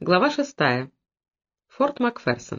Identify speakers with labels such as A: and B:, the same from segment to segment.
A: Глава 6. Форт Макферсон.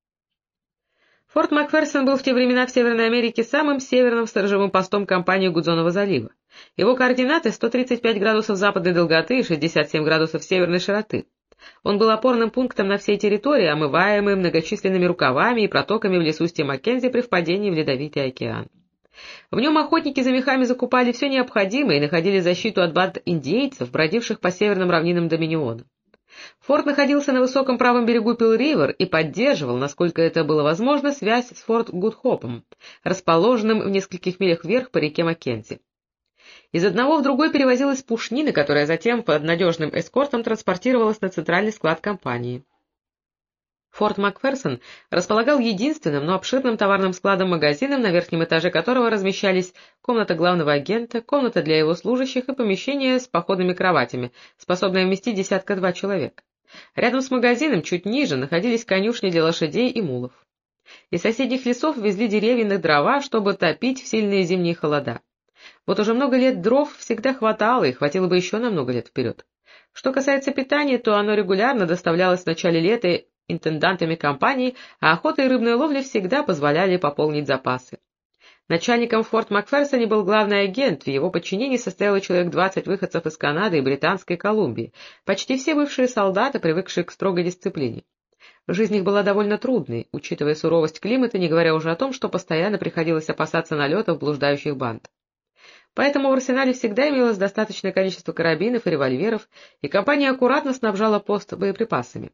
A: Форт Макферсон был в те времена в Северной Америке самым северным сторожевым постом компании Гудзонова залива. Его координаты — 135 градусов западной долготы и 67 градусов северной широты. Он был опорным пунктом на всей территории, омываемый многочисленными рукавами и протоками в лесу Маккензи при впадении в Ледовитый океан. В нем охотники за мехами закупали все необходимое и находили защиту от банд индейцев, бродивших по северным равнинам Доминиона. Форт находился на высоком правом берегу Пил-Ривер и поддерживал, насколько это было возможно, связь с Форт Гудхопом, расположенным в нескольких милях вверх по реке Маккензи. Из одного в другой перевозилась пушнина, которая затем под надежным эскортом транспортировалась на центральный склад компании. Форт Макферсон располагал единственным, но обширным товарным складом-магазином, на верхнем этаже которого размещались комната главного агента, комната для его служащих и помещение с походными кроватями, способное вместить 1-2 человек. Рядом с магазином, чуть ниже, находились конюшни для лошадей и мулов. Из соседних лесов везли деревья дрова, чтобы топить в сильные зимние холода. Вот уже много лет дров всегда хватало, и хватило бы еще на много лет вперед. Что касается питания, то оно регулярно доставлялось в начале лета интендантами компании, а охота и рыбная ловля всегда позволяли пополнить запасы. Начальником в Форт Макферсоне был главный агент, в его подчинении состояло человек 20 выходцев из Канады и Британской Колумбии, почти все бывшие солдаты, привыкшие к строгой дисциплине. Жизнь их была довольно трудной, учитывая суровость климата, не говоря уже о том, что постоянно приходилось опасаться налетов блуждающих банд. Поэтому в арсенале всегда имелось достаточное количество карабинов и револьверов, и компания аккуратно снабжала пост боеприпасами.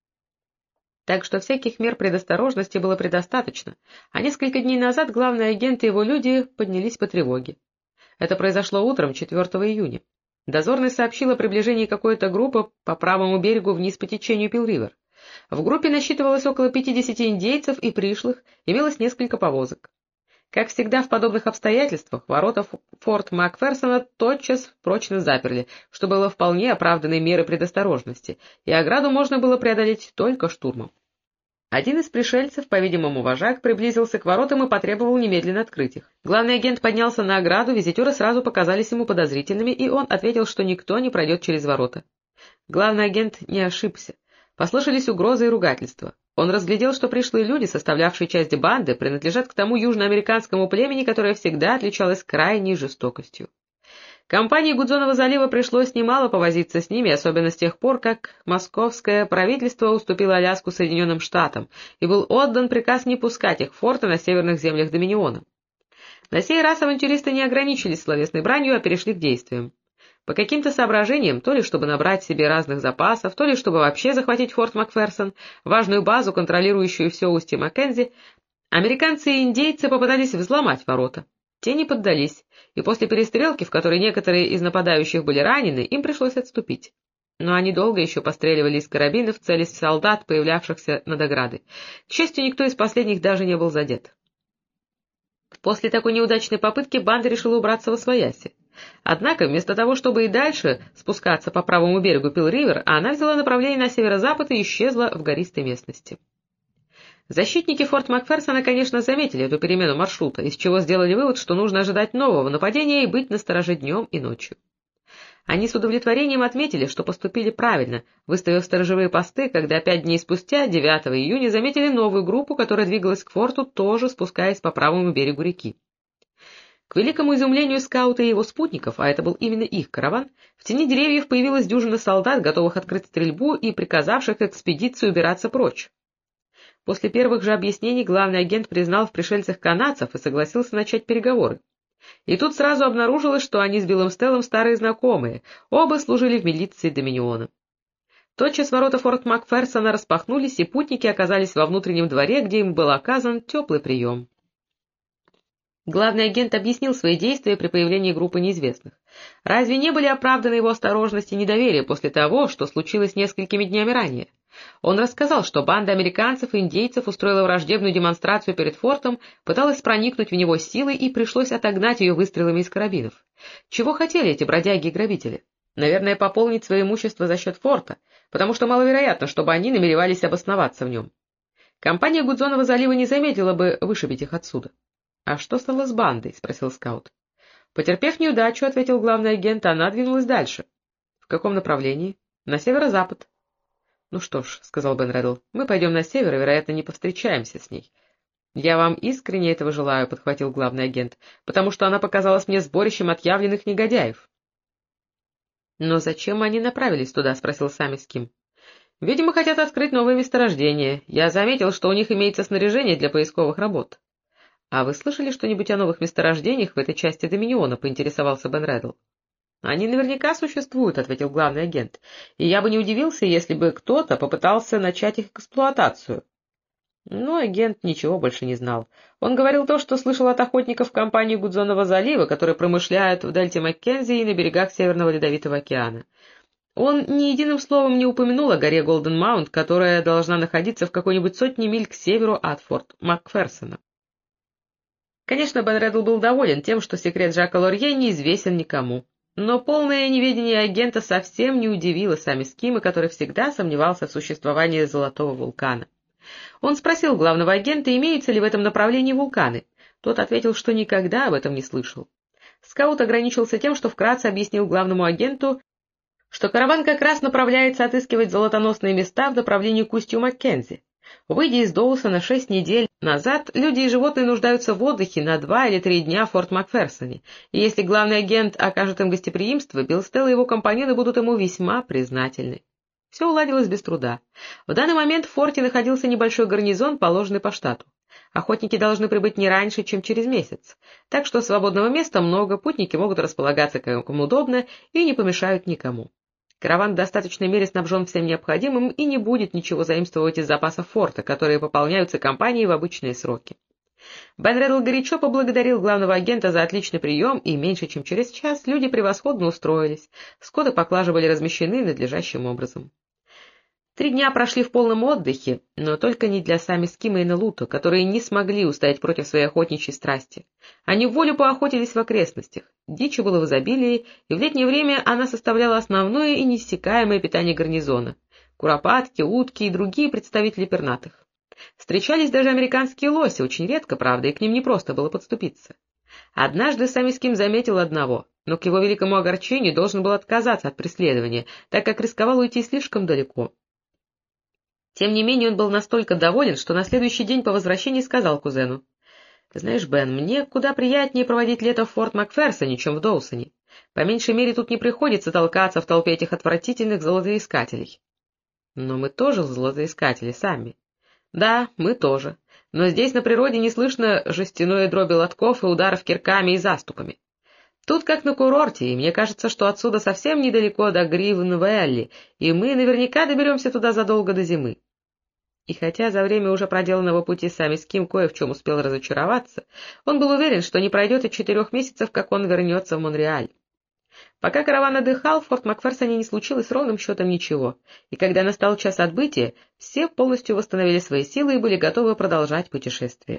A: Так что всяких мер предосторожности было предостаточно, а несколько дней назад главный агент и его люди поднялись по тревоге. Это произошло утром 4 июня. Дозорный сообщил о приближении какой-то группы по правому берегу вниз по течению Пил-Ривер. В группе насчитывалось около 50 индейцев и пришлых, имелось несколько повозок. Как всегда в подобных обстоятельствах, ворота Форт Макферсона тотчас прочно заперли, что было вполне оправданной мерой предосторожности, и ограду можно было преодолеть только штурмом. Один из пришельцев, по-видимому вожак, приблизился к воротам и потребовал немедленно открыть их. Главный агент поднялся на ограду, визитеры сразу показались ему подозрительными, и он ответил, что никто не пройдет через ворота. Главный агент не ошибся. Послышались угрозы и ругательства. Он разглядел, что пришлые люди, составлявшие часть банды, принадлежат к тому южноамериканскому племени, которое всегда отличалось крайней жестокостью. Компании Гудзонова залива пришлось немало повозиться с ними, особенно с тех пор, как московское правительство уступило Аляску Соединенным Штатам, и был отдан приказ не пускать их в форты на северных землях Доминиона. На сей раз авантюристы не ограничились словесной бранью, а перешли к действиям. По каким-то соображениям, то ли чтобы набрать себе разных запасов, то ли чтобы вообще захватить Форт Макферсон, важную базу, контролирующую все устье Маккензи, американцы и индейцы попытались взломать ворота. Те не поддались, и после перестрелки, в которой некоторые из нападающих были ранены, им пришлось отступить. Но они долго еще постреливали из карабинов, целясь в солдат, появлявшихся над оградой. К счастью, никто из последних даже не был задет. После такой неудачной попытки банда решила убраться восвояси. Однако, вместо того, чтобы и дальше спускаться по правому берегу Пил-Ривер, она взяла направление на северо-запад и исчезла в гористой местности. Защитники Форт Макферсона, конечно, заметили эту перемену маршрута, из чего сделали вывод, что нужно ожидать нового нападения и быть настороже днем и ночью. Они с удовлетворением отметили, что поступили правильно, выставив сторожевые посты, когда 5 дней спустя, 9 июня, заметили новую группу, которая двигалась к форту, тоже спускаясь по правому берегу реки. К великому изумлению скаута и его спутников, а это был именно их караван, в тени деревьев появилась дюжина солдат, готовых открыть стрельбу и приказавших экспедиции убираться прочь. После первых же объяснений главный агент признал в пришельцах канадцев и согласился начать переговоры. И тут сразу обнаружилось, что они с Биллом Стеллом старые знакомые, оба служили в милиции Доминиона. Тотчас ворота Форт Макферсона распахнулись, и путники оказались во внутреннем дворе, где им был оказан теплый прием. Главный агент объяснил свои действия при появлении группы неизвестных. Разве не были оправданы его осторожность и недоверие после того, что случилось несколькими днями ранее? Он рассказал, что банда американцев и индейцев устроила враждебную демонстрацию перед фортом, пыталась проникнуть в него силой и пришлось отогнать ее выстрелами из карабинов. Чего хотели эти бродяги и грабители? Наверное, пополнить свое имущество за счет форта, потому что маловероятно, чтобы они намеревались обосноваться в нем. Компания Гудзонова залива не заметила бы вышибить их отсюда. — А что стало с бандой? — спросил скаут. Потерпев неудачу, — ответил главный агент, — она двинулась дальше. — В каком направлении? — На северо-запад. — Ну что ж, — сказал Бен Реддл, — мы пойдем на север и, вероятно, не повстречаемся с ней. — Я вам искренне этого желаю, — подхватил главный агент, — потому что она показалась мне сборищем отъявленных негодяев. — Но зачем они направились туда? — спросил Самиским. — Видимо, хотят открыть новое месторождение. Я заметил, что у них имеется снаряжение для поисковых работ. — А вы слышали что-нибудь о новых месторождениях в этой части Доминиона? — поинтересовался Бен Реддл. — Они наверняка существуют, — ответил главный агент, — и я бы не удивился, если бы кто-то попытался начать их эксплуатацию. Но агент ничего больше не знал. Он говорил то, что слышал от охотников компании Гудзонова залива, которые промышляют в дельте Маккензи и на берегах Северного Ледовитого океана. Он ни единым словом не упомянул о горе Голден-Маунт, которая должна находиться в какой-нибудь сотне миль к северу от форт Макферсона. Конечно, Бен Реддл был доволен тем, что секрет Жака Лорье неизвестен никому. Но полное неведение агента совсем не удивило Самискима, который всегда сомневался в существовании золотого вулкана. Он спросил главного агента, имеются ли в этом направлении вулканы. Тот ответил, что никогда об этом не слышал. Скаут ограничился тем, что вкратце объяснил главному агенту, что караван как раз направляется отыскивать золотоносные места в направлении к устью Маккензи. Выйдя из Доусона 6 недель назад, люди и животные нуждаются в отдыхе на 2 или 3 дня в Форт Макферсоне, и если главный агент окажет им гостеприимство, Билстелл и его компаньоны будут ему весьма признательны. Все уладилось без труда. В данный момент в форте находился небольшой гарнизон, положенный по штату. Охотники должны прибыть не раньше, чем через месяц, так что свободного места много, путники могут располагаться кому удобно и не помешают никому. Караван в достаточной мере снабжен всем необходимым и не будет ничего заимствовать из запасов форта, которые пополняются компанией в обычные сроки. Бен Реддл горячо поблагодарил главного агента за отличный прием, и меньше чем через час люди превосходно устроились. Скот и поклажа были размещены надлежащим образом. 3 дня прошли в полном отдыхе, но только не для Самискима и Нелуто, которые не смогли устоять против своей охотничьей страсти. Они в волю поохотились в окрестностях. Дичи было в изобилии, и в летнее время она составляла основное и неиссякаемое питание гарнизона. Куропатки, утки и другие представители пернатых. Встречались даже американские лоси, очень редко, правда, и к ним не просто было подступиться. Однажды Самиским заметил одного, но к его великому огорчению должен был отказаться от преследования, так как рисковал уйти слишком далеко. Тем не менее он был настолько доволен, что на следующий день по возвращении сказал кузену: — Ты знаешь, Бен, мне куда приятнее проводить лето в Форт Макферсоне, чем в Доусоне. По меньшей мере тут не приходится толкаться в толпе этих отвратительных золотоискателей. — Но мы тоже золотоискатели сами. — Да, мы тоже. Но здесь на природе не слышно жестяной дроби лотков и ударов кирками и заступами. Тут как на курорте, и мне кажется, что отсюда совсем недалеко до Гривен-Вэлли, и мы наверняка доберемся туда задолго до зимы. И хотя за время уже проделанного пути Самиским кое в чем успел разочароваться, он был уверен, что не пройдет и 4 месяцев, как он вернется в Монреаль. Пока караван отдыхал, в Форт Макферсоне не случилось ровным счетом ничего, и когда настал час отбытия, все полностью восстановили свои силы и были готовы продолжать путешествие.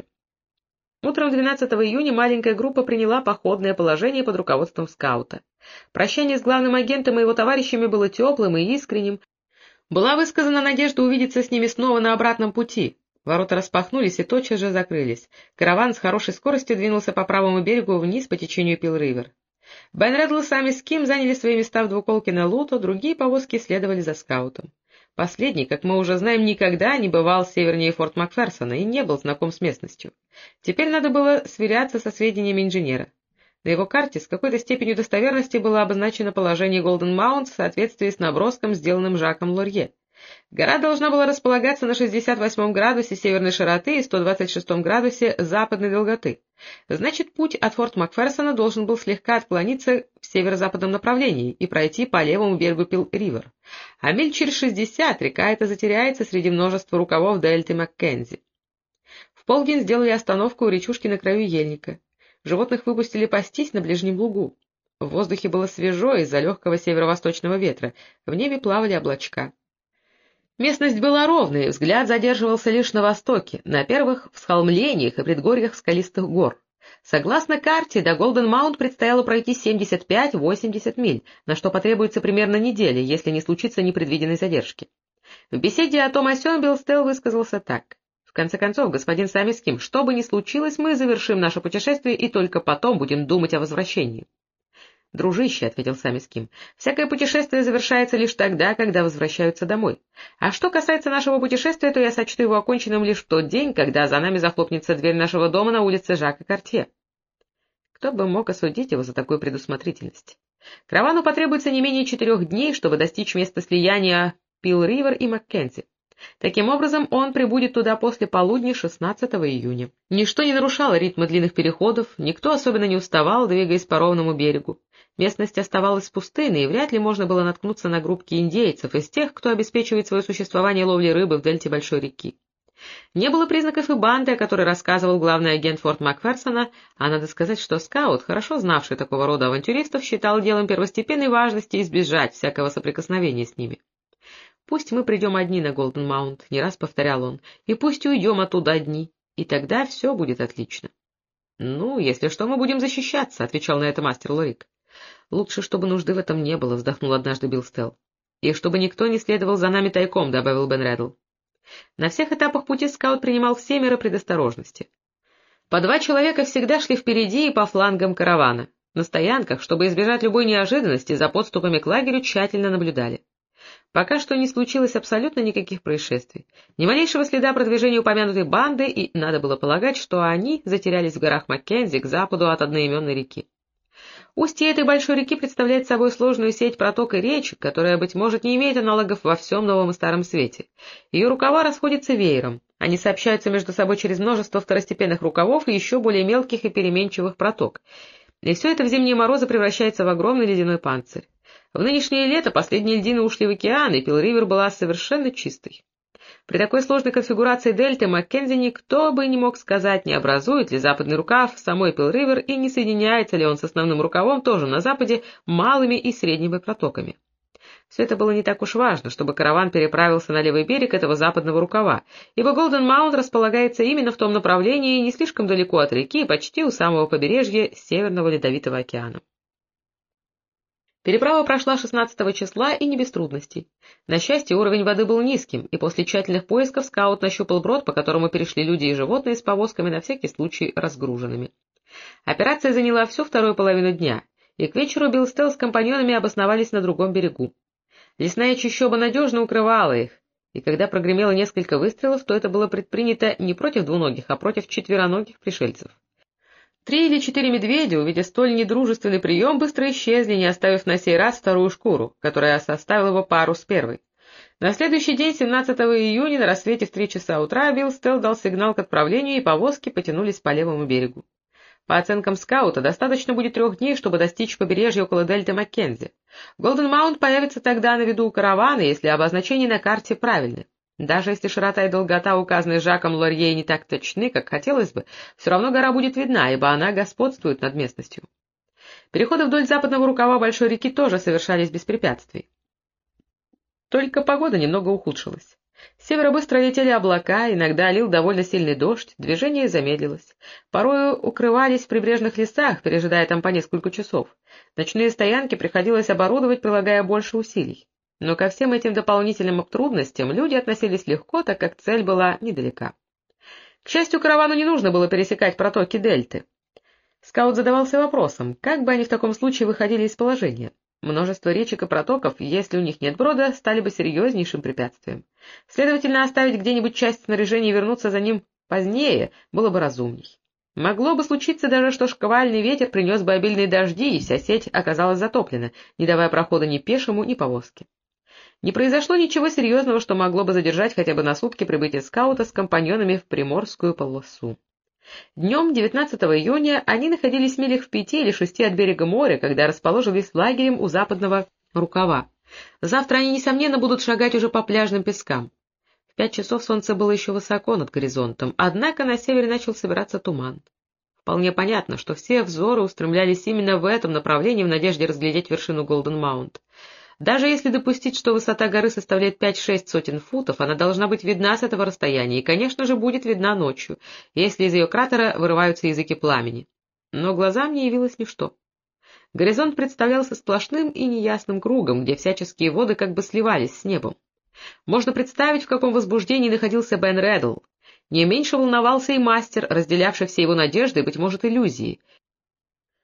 A: Утром 12 июня маленькая группа приняла походное положение под руководством скаута. Прощание с главным агентом и его товарищами было теплым и искренним. Была высказана надежда увидеться с ними снова на обратном пути. Ворота распахнулись и тотчас же закрылись. Караван с хорошей скоростью двинулся по правому берегу вниз по течению Пил-Ривер. Бен Реддл и Самиским заняли свои места в двуколке Нелуто, другие повозки следовали за скаутом. Последний, как мы уже знаем, никогда не бывал севернее Форт Макферсона и не был знаком с местностью. Теперь надо было сверяться со сведениями инженера. На его карте с какой-то степенью достоверности было обозначено положение Голден-Маунт в соответствии с наброском, сделанным Жаком Лорье. Гора должна была располагаться на 68 градусе северной широты и 126 градусе западной долготы. Значит, путь от Форт Макферсона должен был слегка отклониться в северо-западном направлении и пройти по левому берегу Пил-Ривер. А миль через 60 река эта затеряется среди множества рукавов дельты Маккензи. В полдень сделали остановку у речушки на краю ельника. Животных выпустили пастись на ближнем лугу. В воздухе было свежо из-за легкого северо-восточного ветра, в небе плавали облачка. Местность была ровной, взгляд задерживался лишь на востоке, на первых всхолмлениях и предгорьях скалистых гор. Согласно карте, до Голден-Маунт предстояло пройти 75-80 миль, на что потребуется примерно неделя, если не случится непредвиденной задержки. В беседе о том о сём Билстелл высказался так: «В конце концов, господин Самиским, что бы ни случилось, мы завершим наше путешествие и только потом будем думать о возвращении». «Дружище», — ответил Самис Ким, — «всякое путешествие завершается лишь тогда, когда возвращаются домой. А что касается нашего путешествия, то я сочту его оконченным лишь в тот день, когда за нами захлопнется дверь нашего дома на улице Жака Картье». Кто бы мог осудить его за такую предусмотрительность? Каравану потребуется не менее 4 дней, чтобы достичь места слияния Пил-Ривер и Маккензи. Таким образом, он прибудет туда после полудня 16 июня. Ничто не нарушало ритма длинных переходов, никто особенно не уставал, двигаясь по ровному берегу. Местность оставалась пустынной, и вряд ли можно было наткнуться на группки индейцев из тех, кто обеспечивает свое существование ловлей рыбы в дельте большой реки. Не было признаков и банды, о которой рассказывал главный агент Форт Макферсона, а надо сказать, что скаут, хорошо знавший такого рода авантюристов, считал делом первостепенной важности избежать всякого соприкосновения с ними. «Пусть мы придем одни на Голден Маунт», — не раз повторял он, — «и пусть уйдем оттуда одни, и тогда все будет отлично». «Ну, если что, мы будем защищаться», — отвечал на это мастер Лорик. «Лучше, чтобы нужды в этом не было», — вздохнул однажды Билл Стелл. «И чтобы никто не следовал за нами тайком», — добавил Бен Реддл. На всех этапах пути скаут принимал все меры предосторожности. По 2 человека всегда шли впереди и по флангам каравана. На стоянках, чтобы избежать любой неожиданности, за подступами к лагерю тщательно наблюдали. Пока что не случилось абсолютно никаких происшествий. Ни малейшего следа продвижения упомянутой банды, и надо было полагать, что они затерялись в горах Маккензи к западу от одноименной реки. Устье этой большой реки представляет собой сложную сеть проток и речек, которая, быть может, не имеет аналогов во всем Новом и Старом Свете. Ее рукава расходятся веером. Они сообщаются между собой через множество второстепенных рукавов и еще более мелких и переменчивых проток. И все это в зимние морозы превращается в огромный ледяной панцирь. В нынешнее лето последние льдины ушли в океан, и Пил-Ривер была совершенно чистой. При такой сложной конфигурации дельты Маккензи никто бы не мог сказать, не образует ли западный рукав самой Пил-Ривер и не соединяется ли он с основным рукавом тоже на западе малыми и средними протоками. Все это было не так уж важно, чтобы караван переправился на левый берег этого западного рукава, ибо Голден Маунт располагается именно в том направлении, не слишком далеко от реки, почти у самого побережья Северного Ледовитого океана. Переправа прошла 16 числа и не без трудностей. На счастье, уровень воды был низким, и после тщательных поисков скаут нащупал брод, по которому перешли люди и животные с повозками, на всякий случай разгруженными. Операция заняла всю вторую половину дня, и к вечеру Билл Стелл с компаньонами обосновались на другом берегу. Лесная чащоба надежно укрывала их, и когда прогремело несколько выстрелов, то это было предпринято не против двуногих, а против четвероногих пришельцев. 3 или 4 медведя, увидя столь недружественный прием, быстро исчезли, не оставив на сей раз вторую шкуру, которая составила его пару с первой. На следующий день, 17 июня, на рассвете в 3 часа утра, Билл Стелл дал сигнал к отправлению, и повозки потянулись по левому берегу. По оценкам скаута, достаточно будет 3 дней, чтобы достичь побережья около дельты Маккензи. Голден Маунт появится тогда на виду у каравана, если обозначения на карте правильны. Даже если широта и долгота, указанные Жаком Лорье, не так точны, как хотелось бы, все равно гора будет видна, ибо она господствует над местностью. Переходы вдоль западного рукава большой реки тоже совершались без препятствий. Только погода немного ухудшилась. С севера быстро летели облака, иногда лил довольно сильный дождь, движение замедлилось. Порою укрывались в прибрежных лесах, пережидая там по несколько часов. Ночные стоянки приходилось оборудовать, прилагая больше усилий. Но ко всем этим дополнительным трудностям люди относились легко, так как цель была недалека. К счастью, каравану не нужно было пересекать протоки дельты. Скаут задавался вопросом, как бы они в таком случае выходили из положения. Множество речек и протоков, если у них нет брода, стали бы серьезнейшим препятствием. Следовательно, оставить где-нибудь часть снаряжения и вернуться за ним позднее было бы разумней. Могло бы случиться даже, что шквальный ветер принес бы обильные дожди, и вся сеть оказалась затоплена, не давая прохода ни пешему, ни повозке. Не произошло ничего серьезного, что могло бы задержать хотя бы на сутки прибытие скаута с компаньонами в Приморскую полосу. Днем 19 июня они находились в милях в 5 или 6 от берега моря, когда расположились лагерем у западного рукава. Завтра они, несомненно, будут шагать уже по пляжным пескам. В 5 часов солнце было еще высоко над горизонтом, однако на севере начал собираться туман. Вполне понятно, что все взоры устремлялись именно в этом направлении в надежде разглядеть вершину Голден Маунт. Даже если допустить, что высота горы составляет 5-6 сотен футов, она должна быть видна с этого расстояния и, конечно же, будет видна ночью, если из ее кратера вырываются языки пламени. Но глазам не явилось ничто. Горизонт представлялся сплошным и неясным кругом, где всяческие воды как бы сливались с небом. Можно представить, в каком возбуждении находился Бен Реддл. Не меньше волновался и мастер, разделявший все его надежды и, быть может, иллюзии.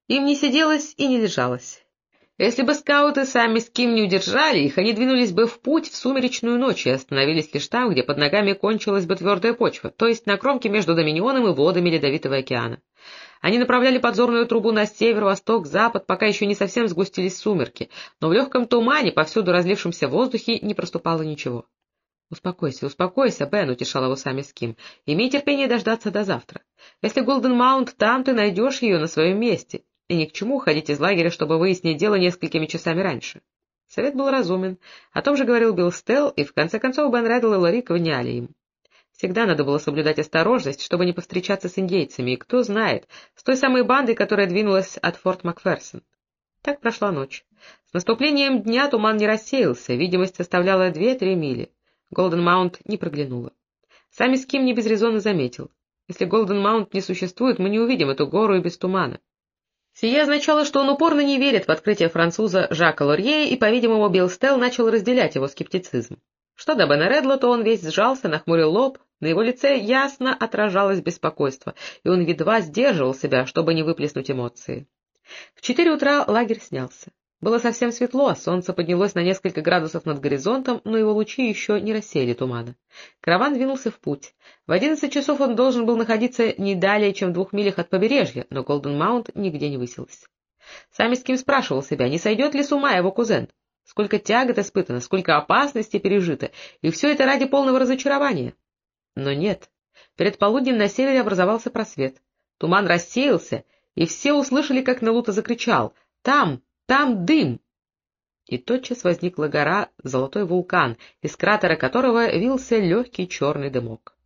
A: Им не сиделось и не лежалось. Если бы скауты сами с Ким не удержали их, они двинулись бы в путь в сумеречную ночь и остановились лишь там, где под ногами кончилась бы твердая почва, то есть на кромке между Доминионом и водами Ледовитого океана. Они направляли подзорную трубу на север, восток, запад, пока еще не совсем сгустились сумерки, но в легком тумане, повсюду разлившемся в воздухе, не проступало ничего. — Успокойся, Бен, — утешал его сами Ским. — Имей терпение дождаться до завтра. Если Голден Маунт там, ты найдешь ее на своем месте. И ни к чему ходить из лагеря, чтобы выяснить дело несколькими часами раньше. Совет был разумен. О том же говорил Билл Стелл, и в конце концов Бен Реддл и Ларик вняли им. Всегда надо было соблюдать осторожность, чтобы не повстречаться с индейцами, и кто знает, с той самой бандой, которая двинулась от Форт Макферсон. Так прошла ночь. С наступлением дня туман не рассеялся, видимость составляла 2-3 мили. Голден Маунт не проглянула. Сами Ским не без резона заметил. Если Голден Маунт не существует, мы не увидим эту гору и без тумана. Сие означало, что он упорно не верит в открытие француза Жака Лорье, и, по-видимому, Билл Стелл начал разделять его скептицизм. Что до Бена Реддла, то он весь сжался, нахмурил лоб, на его лице ясно отражалось беспокойство, и он едва сдерживал себя, чтобы не выплеснуть эмоции. В 4 утра лагерь снялся. Было совсем светло, солнце поднялось на несколько градусов над горизонтом, но его лучи еще не рассеяли тумана. Караван двинулся в путь. В 11 часов он должен был находиться не далее, чем в 2 милях от побережья, но Голден Маунт нигде не высилась. Сами Ским спрашивал себя, не сойдет ли с ума его кузен. Сколько тягот испытано, сколько опасностей пережито, и все это ради полного разочарования. Но нет. Перед полуднем на севере образовался просвет. Туман рассеялся, и все услышали, как Нелута закричал: «Там! Там дым!» И тотчас возникла гора, золотой вулкан, из кратера которого вился легкий черный дымок.